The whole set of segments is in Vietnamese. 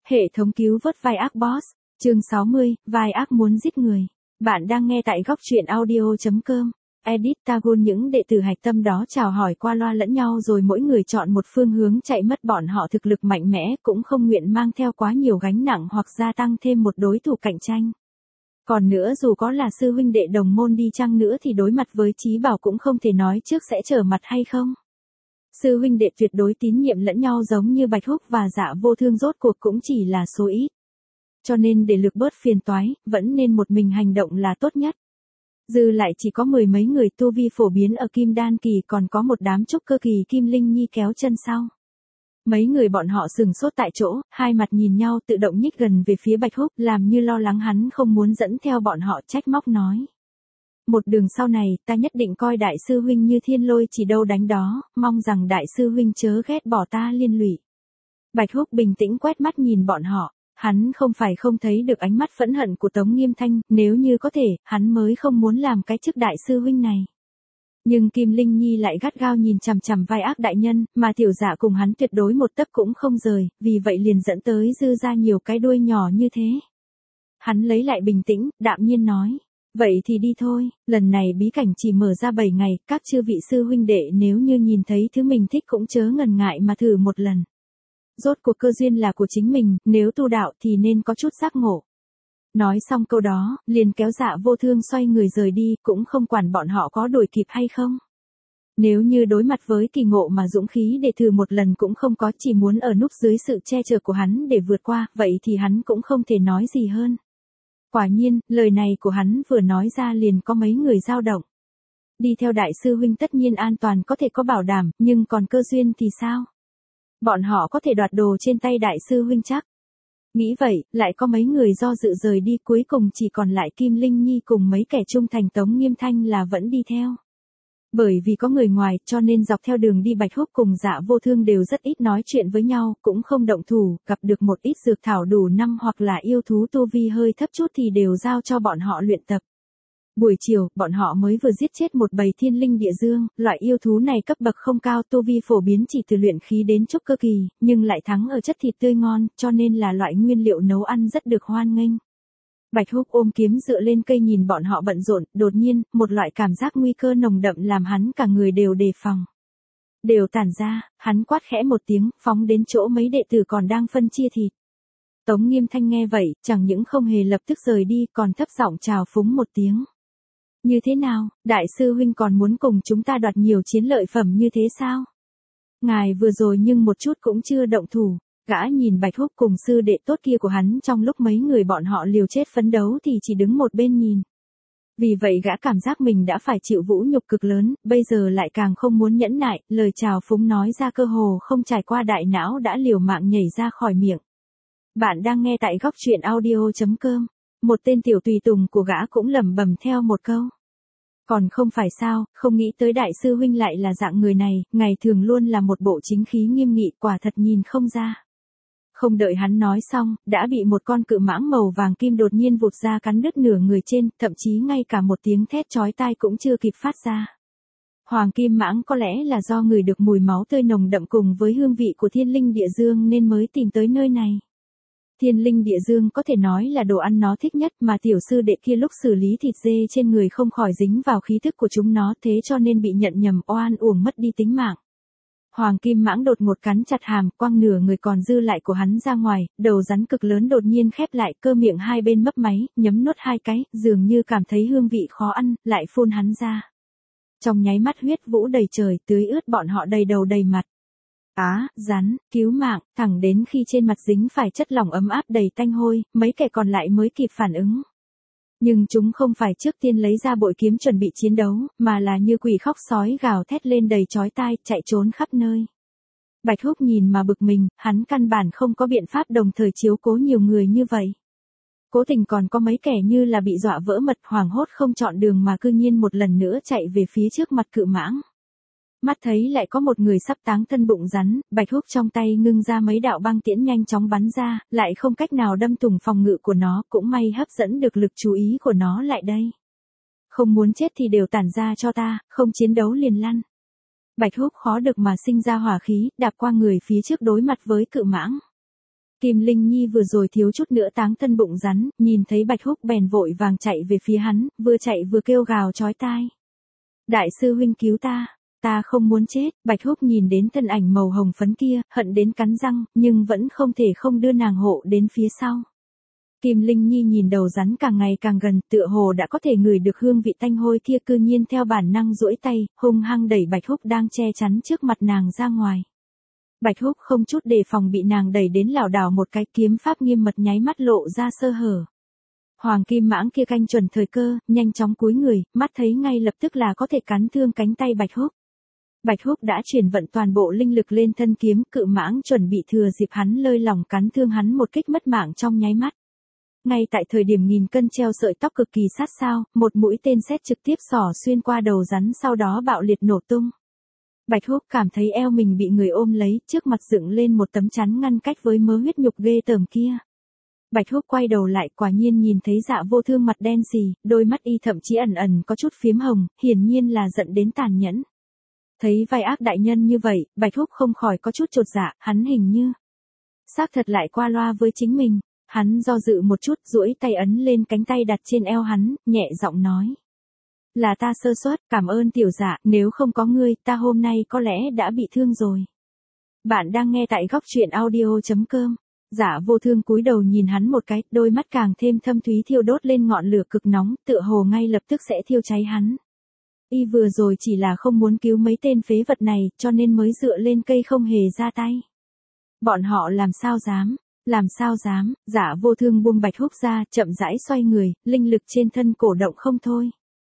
Hệ thống cứu vớt vai ác boss, chương 60, vai ác muốn giết người. Bạn đang nghe tại góc truyện audio.com. Edit Tagon. Những đệ tử hạch tâm đó chào hỏi qua loa lẫn nhau rồi mỗi người chọn một phương hướng chạy mất. Bọn họ thực lực mạnh mẽ, cũng không nguyện mang theo quá nhiều gánh nặng hoặc gia tăng thêm một đối thủ cạnh tranh. Còn nữa, dù có là sư huynh đệ đồng môn đi chăng nữa thì đối mặt với Chí Bảo cũng không thể nói trước sẽ trở mặt hay không. Sư huynh đệ tuyệt đối tín nhiệm lẫn nhau giống như Bạch Húc và Dạ Vô Thương rốt cuộc cũng chỉ là số ít. Cho nên để lược bớt phiền toái, vẫn nên một mình hành động là tốt nhất. Dư lại chỉ có mười mấy người tu vi phổ biến ở Kim Đan kỳ, còn có một đám trúc cơ kỳ Kim Linh Nhi kéo chân sau. Mấy người bọn họ sừng sốt tại chỗ, hai mặt nhìn nhau tự động nhích gần về phía Bạch Húc, làm như lo lắng hắn không muốn dẫn theo bọn họ, trách móc nói. Một đường sau này, ta nhất định coi đại sư huynh như thiên lôi chỉ đâu đánh đó, mong rằng đại sư huynh chớ ghét bỏ ta liên lụy. Bạch Húc bình tĩnh quét mắt nhìn bọn họ, hắn không phải không thấy được ánh mắt phẫn hận của Tống Nghiêm Thanh, nếu như có thể, hắn mới không muốn làm cái chức đại sư huynh này. Nhưng Kim Linh Nhi lại gắt gao nhìn chằm chằm vai ác đại nhân, mà tiểu dạ cùng hắn tuyệt đối một tấc cũng không rời, vì vậy liền dẫn tới dư ra nhiều cái đuôi nhỏ như thế. Hắn lấy lại bình tĩnh, đạm nhiên nói. Vậy thì đi thôi, lần này bí cảnh chỉ mở ra 7 ngày, các chư vị sư huynh đệ nếu như nhìn thấy thứ mình thích cũng chớ ngần ngại mà thử một lần. Rốt cuộc cơ duyên là của chính mình, nếu tu đạo thì nên có chút giác ngộ. Nói xong câu đó, liền kéo Dạ Vô Thương xoay người rời đi, cũng không quản bọn họ có đuổi kịp hay không. Nếu như đối mặt với kỳ ngộ mà dũng khí để thử một lần cũng không có, chỉ muốn ở núp dưới sự che chở của hắn để vượt qua, vậy thì hắn cũng không thể nói gì hơn. Quả nhiên, lời này của hắn vừa nói ra liền có mấy người dao động. Đi theo đại sư huynh tất nhiên an toàn có thể có bảo đảm, nhưng còn cơ duyên thì sao? Bọn họ có thể đoạt đồ trên tay đại sư huynh chắc. Nghĩ vậy, lại có mấy người do dự rời đi, cuối cùng chỉ còn lại Kim Linh Nhi cùng mấy kẻ trung thành Tống Nghiêm Thanh là vẫn đi theo. Bởi vì có người ngoài, cho nên dọc theo đường đi Bạch Húc cùng Dạ Vô Thương đều rất ít nói chuyện với nhau, cũng không động thủ, gặp được một ít dược thảo đủ năm hoặc là yêu thú tu vi hơi thấp chút thì đều giao cho bọn họ luyện tập. Buổi chiều, bọn họ mới vừa giết chết một bầy thiên linh địa dương, loại yêu thú này cấp bậc không cao, tu vi phổ biến chỉ từ luyện khí đến trúc cơ kỳ, nhưng lại thắng ở chất thịt tươi ngon, cho nên là loại nguyên liệu nấu ăn rất được hoan nghênh. Bạch Húc ôm kiếm dựa lên cây nhìn bọn họ bận rộn, đột nhiên, một loại cảm giác nguy cơ nồng đậm làm hắn cả người đều đề phòng. Đều tản ra, hắn quát khẽ một tiếng, phóng đến chỗ mấy đệ tử còn đang phân chia thịt. Tống Nghiêm Thanh nghe vậy, chẳng những không hề lập tức rời đi, còn thấp giọng chào phúng một tiếng. Như thế nào, đại sư huynh còn muốn cùng chúng ta đoạt nhiều chiến lợi phẩm như thế sao? Ngài vừa rồi nhưng một chút cũng chưa động thủ. Gã nhìn Bạch Húc cùng sư đệ tốt kia của hắn trong lúc mấy người bọn họ liều chết phấn đấu thì chỉ đứng một bên nhìn. Vì vậy gã cảm giác mình đã phải chịu vũ nhục cực lớn, bây giờ lại càng không muốn nhẫn nại, lời chào phúng nói ra cơ hồ không trải qua đại não đã liều mạng nhảy ra khỏi miệng. Bạn đang nghe tại góc truyện audio.com. Một tên tiểu tùy tùng của gã cũng lẩm bẩm theo một câu. Còn không phải sao, không nghĩ tới đại sư huynh lại là dạng người này, ngày thường luôn là một bộ chính khí nghiêm nghị, quả thật nhìn không ra. Không đợi hắn nói xong, đã bị một con cự mãng màu vàng kim đột nhiên vụt ra cắn đứt nửa người trên, thậm chí ngay cả một tiếng thét chói tai cũng chưa kịp phát ra. Hoàng kim mãng có lẽ là do ngửi được mùi máu tươi nồng đậm cùng với hương vị của thiên linh địa dương nên mới tìm tới nơi này. Thiên linh địa dương có thể nói là đồ ăn nó thích nhất, mà tiểu sư đệ kia lúc xử lý thịt dê trên người không khỏi dính vào khí thức của chúng nó, thế cho nên bị nhận nhầm, oan uổng mất đi tính mạng. Hoàng kim mãng đột ngột cắn chặt hàm, quăng nửa người còn dư lại của hắn ra ngoài, đầu rắn cực lớn đột nhiên khép lại, cơ miệng hai bên mấp máy, nhấm nuốt hai cái, dường như cảm thấy hương vị khó ăn, lại phun hắn ra. Trong nháy mắt huyết vũ đầy trời, tưới ướt bọn họ đầy đầu đầy mặt. Rắn, cứu mạng, thẳng đến khi trên mặt dính phải chất lỏng ấm áp đầy tanh hôi, mấy kẻ còn lại mới kịp phản ứng. Nhưng chúng không phải trước tiên lấy ra bội kiếm chuẩn bị chiến đấu, mà là như quỷ khóc sói gào thét lên đầy chói tai, chạy trốn khắp nơi. Bạch Húc nhìn mà bực mình, hắn căn bản không có biện pháp đồng thời chiếu cố nhiều người như vậy. Cố tình còn có mấy kẻ như là bị dọa vỡ mật, hoảng hốt không chọn đường mà cư nhiên một lần nữa chạy về phía trước mặt cự mãng. Mắt thấy lại có một người sắp táng thân bụng rắn, Bạch Húc trong tay ngưng ra mấy đạo băng tiễn nhanh chóng bắn ra, lại không cách nào đâm thủng phòng ngự của nó, cũng may hấp dẫn được lực chú ý của nó lại đây. Không muốn chết thì đều tản ra cho ta, không chiến đấu liền lăn. Bạch Húc khó được mà sinh ra hỏa khí, đạp qua người phía trước đối mặt với cự mãng. Kim Linh Nhi vừa rồi thiếu chút nữa táng thân bụng rắn, nhìn thấy Bạch Húc bèn vội vàng chạy về phía hắn, vừa chạy vừa kêu gào chói tai. Đại sư huynh cứu ta, ta không muốn chết. Bạch Húc nhìn đến thân ảnh màu hồng phấn kia, hận đến cắn răng, nhưng vẫn không thể không đưa nàng hộ đến phía sau. Kim Linh Nhi nhìn đầu rắn càng ngày càng gần, tựa hồ đã có thể ngửi được hương vị tanh hôi kia, cư nhiên theo bản năng duỗi tay, hung hăng đẩy Bạch Húc đang che chắn trước mặt nàng ra ngoài. Bạch Húc không chút đề phòng bị nàng đẩy đến lảo đảo một cái, kiếm pháp nghiêm mật nháy mắt lộ ra sơ hở. Hoàng kim mãng kia canh chuẩn thời cơ, nhanh chóng cúi người, mắt thấy ngay lập tức là có thể cắn thương cánh tay Bạch Húc. Bạch Húc đã chuyển vận toàn bộ linh lực lên thân kiếm, cự mãng chuẩn bị thừa dịp hắn lơi lỏng cắn thương hắn một kích mất mạng trong nháy mắt. Ngay tại thời điểm nghìn cân treo sợi tóc cực kỳ sát sao, một mũi tên sét trực tiếp xỏ xuyên qua đầu rắn, sau đó bạo liệt nổ tung. Bạch Húc cảm thấy eo mình bị người ôm lấy, trước mặt dựng lên một tấm chắn ngăn cách với mớ huyết nhục ghê tởm kia. Bạch Húc quay đầu lại, quả nhiên nhìn thấy Dạ Vô Thương mặt đen sì, đôi mắt y thậm chí ẩn ẩn có chút phiếm hồng, hiển nhiên là giận đến tàn nhẫn. Thấy vai ác đại nhân như vậy, Bạch Húc không khỏi có chút chột dạ, hắn hình như xác thật lại qua loa với chính mình. Hắn do dự một chút, duỗi tay ấn lên cánh tay đặt trên eo hắn, nhẹ giọng nói. Là ta sơ suất, cảm ơn tiểu Dạ, nếu không có ngươi, ta hôm nay có lẽ đã bị thương rồi. Bạn đang nghe tại góc truyện audio.com. Dạ Vô Thương cúi đầu nhìn hắn một cái, đôi mắt càng thêm thâm thúy thiêu đốt lên ngọn lửa cực nóng, tựa hồ ngay lập tức sẽ thiêu cháy hắn. Y vừa rồi chỉ là không muốn cứu mấy tên phế vật này, cho nên mới dựa lên cây không hề ra tay. Bọn họ làm sao dám, Dạ Vô Thương buông Bạch Húc ra, chậm rãi xoay người, linh lực trên thân cổ động không thôi.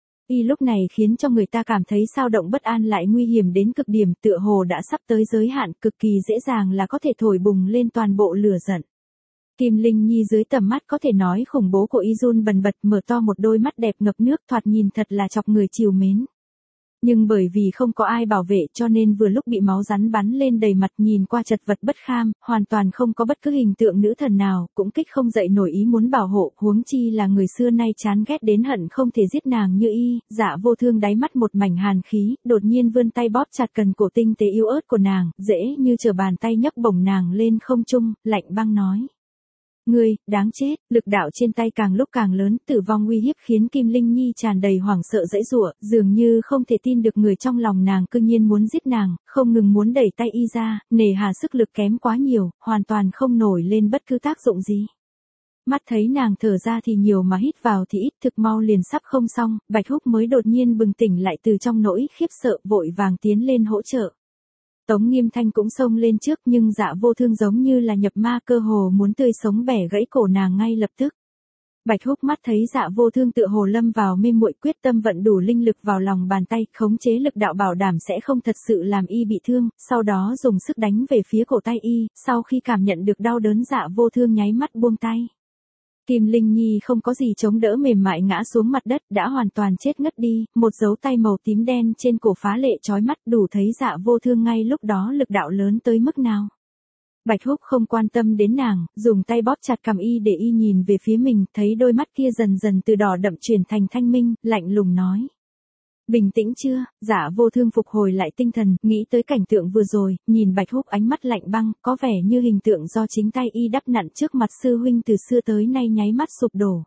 Y lúc này khiến cho người ta cảm thấy sao động bất an lại nguy hiểm đến cực điểm, tựa hồ đã sắp tới giới hạn, cực kỳ dễ dàng là có thể thổi bùng lên toàn bộ lửa giận. Kim Linh Nhi dưới tầm mắt có thể nói khủng bố của Y run bần bật, mở to một đôi mắt đẹp ngập nước, thoạt nhìn thật là chọc người trìu mến. Nhưng bởi vì không có ai bảo vệ cho nên vừa lúc bị máu rắn bắn lên đầy mặt, nhìn qua chật vật bất kham, hoàn toàn không có bất cứ hình tượng nữ thần nào, cũng kích không dậy nổi ý muốn bảo hộ, huống chi là người xưa nay chán ghét đến hận không thể giết nàng như Y. Dạ Vô Thương đáy mắt một mảnh hàn khí, đột nhiên vươn tay bóp chặt cần cổ tinh tế yếu ớt của nàng, dễ như trở bàn tay nhấc bổng nàng lên không trung, lạnh băng nói. Ngươi, đáng chết, lực đạo trên tay càng lúc càng lớn, tử vong uy hiếp khiến Kim Linh Nhi tràn đầy hoảng sợ giãy giụa, dường như không thể tin được người trong lòng nàng cư nhiên muốn giết nàng, không ngừng muốn đẩy tay Y ra, nề hà sức lực kém quá nhiều, hoàn toàn không nổi lên bất cứ tác dụng gì. Mắt thấy nàng thở ra thì nhiều mà hít vào thì ít, thực mau liền sắp không xong, Bạch Húc mới đột nhiên bừng tỉnh lại từ trong nỗi khiếp sợ, vội vàng tiến lên hỗ trợ. Tống Nghiêm Thanh cũng xông lên trước, nhưng Dạ Vô Thương giống như là nhập ma, cơ hồ muốn tươi sống bẻ gãy cổ nàng ngay lập tức. Bạch Húc mắt thấy Dạ Vô Thương tựa hồ lâm vào mê muội, quyết tâm vận đủ linh lực vào lòng bàn tay, khống chế lực đạo bảo đảm sẽ không thật sự làm Y bị thương, sau đó dùng sức đánh về phía cổ tay Y, sau khi cảm nhận được đau đớn Dạ Vô Thương nháy mắt buông tay. Kim Linh Nhi không có gì chống đỡ, mềm mại ngã xuống mặt đất, đã hoàn toàn chết ngất đi, một dấu tay màu tím đen trên cổ phá lệ chói mắt, đủ thấy Dạ Vô Thương ngay lúc đó lực đạo lớn tới mức nào. Bạch Húc không quan tâm đến nàng, dùng tay bóp chặt cằm Y để Y nhìn về phía mình, thấy đôi mắt kia dần dần từ đỏ đậm chuyển thành thanh minh, lạnh lùng nói. Bình tĩnh chưa? Dạ Vô Thương phục hồi lại tinh thần, nghĩ tới cảnh tượng vừa rồi, nhìn Bạch Húc ánh mắt lạnh băng, có vẻ như hình tượng do chính tay Y đắp nặn trước mặt sư huynh từ xưa tới nay nháy mắt sụp đổ.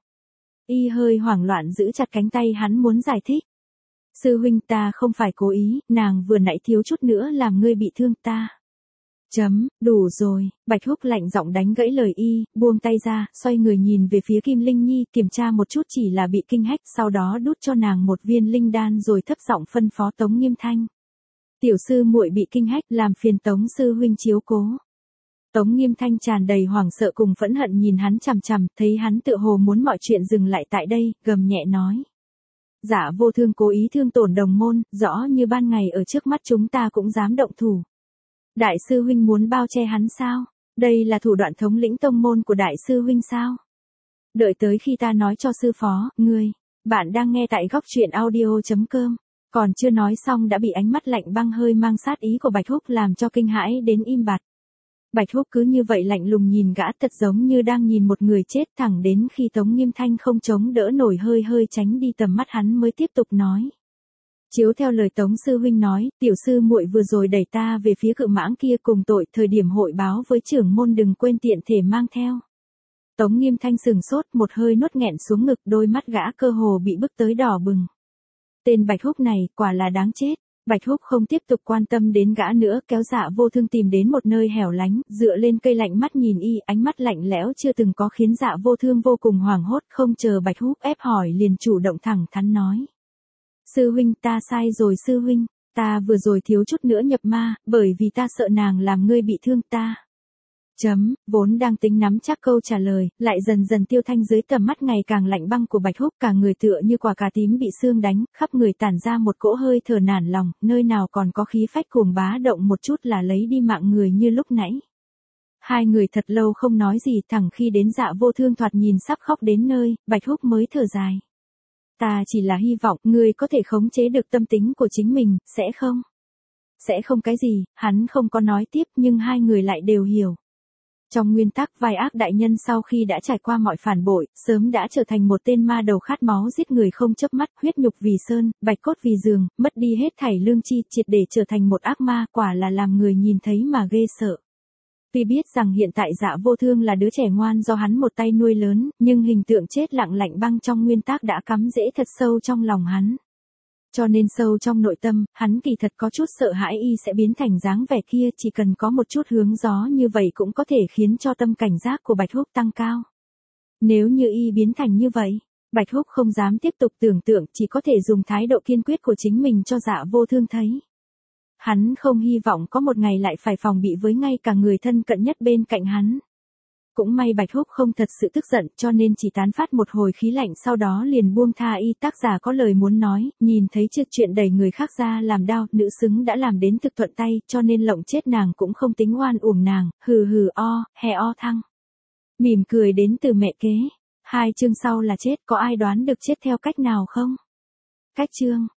Y hơi hoảng loạn giữ chặt cánh tay hắn muốn giải thích. Sư huynh, ta không phải cố ý, nàng vừa nãy thiếu chút nữa làm ngươi bị thương ta. Đủ rồi, Bạch Húc lạnh giọng đánh gãy lời Y, buông tay ra, xoay người nhìn về phía Kim Linh Nhi, kiểm tra một chút chỉ là bị kinh hách, sau đó đút cho nàng một viên linh đan rồi thấp giọng phân phó Tống Nghiêm Thanh. Tiểu sư muội bị kinh hách, làm phiền Tống sư huynh chiếu cố. Tống Nghiêm Thanh tràn đầy hoảng sợ cùng phẫn hận nhìn hắn chằm chằm, thấy hắn tựa hồ muốn mọi chuyện dừng lại tại đây, gầm nhẹ nói. Dạ Vô Thương cố ý thương tổn đồng môn, rõ như ban ngày ở trước mắt chúng ta cũng dám động thủ. Đại sư huynh muốn bao che hắn sao? Đây là thủ đoạn thống lĩnh tông môn của đại sư huynh sao? Đợi tới khi ta nói cho sư phó, bạn đang nghe tại góc truyện audio.com. Còn chưa nói xong đã bị ánh mắt lạnh băng hơi mang sát ý của Bạch Húc làm cho kinh hãi đến im bặt. Bạch Húc cứ như vậy lạnh lùng nhìn gã, thật giống như đang nhìn một người chết, thẳng đến khi Tống Nghiêm Thanh không chống đỡ nổi hơi tránh đi tầm mắt hắn mới tiếp tục nói. Chiếu theo lời Tống sư huynh nói, tiểu sư muội vừa rồi đẩy ta về phía cự mãng kia cùng tội, thời điểm hội báo với trưởng môn đừng quên tiện thể mang theo. Tống Nghiêm Thanh sừng sốt, một hơi nuốt nghẹn xuống ngực, đôi mắt gã cơ hồ bị bức tới đỏ bừng. Tên Bạch Húc này, quả là đáng chết. Bạch Húc không tiếp tục quan tâm đến gã nữa, kéo Dạ Vô Thương tìm đến một nơi hẻo lánh, dựa lên cây lạnh mắt nhìn y, ánh mắt lạnh lẽo chưa từng có khiến Dạ Vô Thương vô cùng hoảng hốt, không chờ Bạch Húc ép hỏi liền chủ động thẳng thắn nói. Sư huynh, ta sai rồi sư huynh, ta vừa rồi thiếu chút nữa nhập ma, bởi vì ta sợ nàng làm ngươi bị thương ta. Vốn đang tính nắm chắc câu trả lời, lại dần dần tiêu thanh dưới tầm mắt ngày càng lạnh băng của Bạch Húc, cả người tựa như quả cà tím bị sương đánh, khắp người tản ra một cỗ hơi thở nản lòng, nơi nào còn có khí phách cuồng bá động một chút là lấy đi mạng người như lúc nãy. Hai người thật lâu không nói gì, thẳng khi đến Dạ Vô Thương thoạt nhìn sắp khóc đến nơi, Bạch Húc mới thở dài. Ta chỉ là hy vọng ngươi có thể khống chế được tâm tính của chính mình, sẽ không? Sẽ không cái gì, hắn không có nói tiếp nhưng hai người lại đều hiểu. Trong nguyên tắc, vai ác đại nhân sau khi đã trải qua mọi phản bội, sớm đã trở thành một tên ma đầu khát máu giết người không chớp mắt, huyết nhục vì sơn, bạch cốt vì giường, mất đi hết thảy lương tri, triệt để trở thành một ác ma, quả là làm người nhìn thấy mà ghê sợ. Tuy biết rằng hiện tại Dạ Vô Thương là đứa trẻ ngoan do hắn một tay nuôi lớn, nhưng hình tượng chết lặng lạnh băng trong nguyên tắc đã cắm rễ thật sâu trong lòng hắn. Cho nên sâu trong nội tâm, hắn kỳ thật có chút sợ hãi y sẽ biến thành dáng vẻ kia, chỉ cần có một chút hướng gió như vậy cũng có thể khiến cho tâm cảnh giác của Bạch Húc tăng cao. Nếu như y biến thành như vậy, Bạch Húc không dám tiếp tục tưởng tượng, chỉ có thể dùng thái độ kiên quyết của chính mình cho Dạ Vô Thương thấy. Hắn không hy vọng có một ngày lại phải phòng bị với ngay cả người thân cận nhất bên cạnh hắn. Cũng may Bạch Húc không thật sự tức giận cho nên chỉ tán phát một hồi khí lạnh sau đó liền buông tha y. Tác giả có lời muốn nói, nhìn thấy chưa chuyện đẩy người khác ra làm đau, nữ xứng đã làm đến thực thuận tay cho nên lộng chết nàng cũng không tính oan uổng nàng, hừ hừ o, hè o thăng. Mỉm cười đến từ mẹ kế. 2 chương sau là chết, có ai đoán được chết theo cách nào không? Cách chương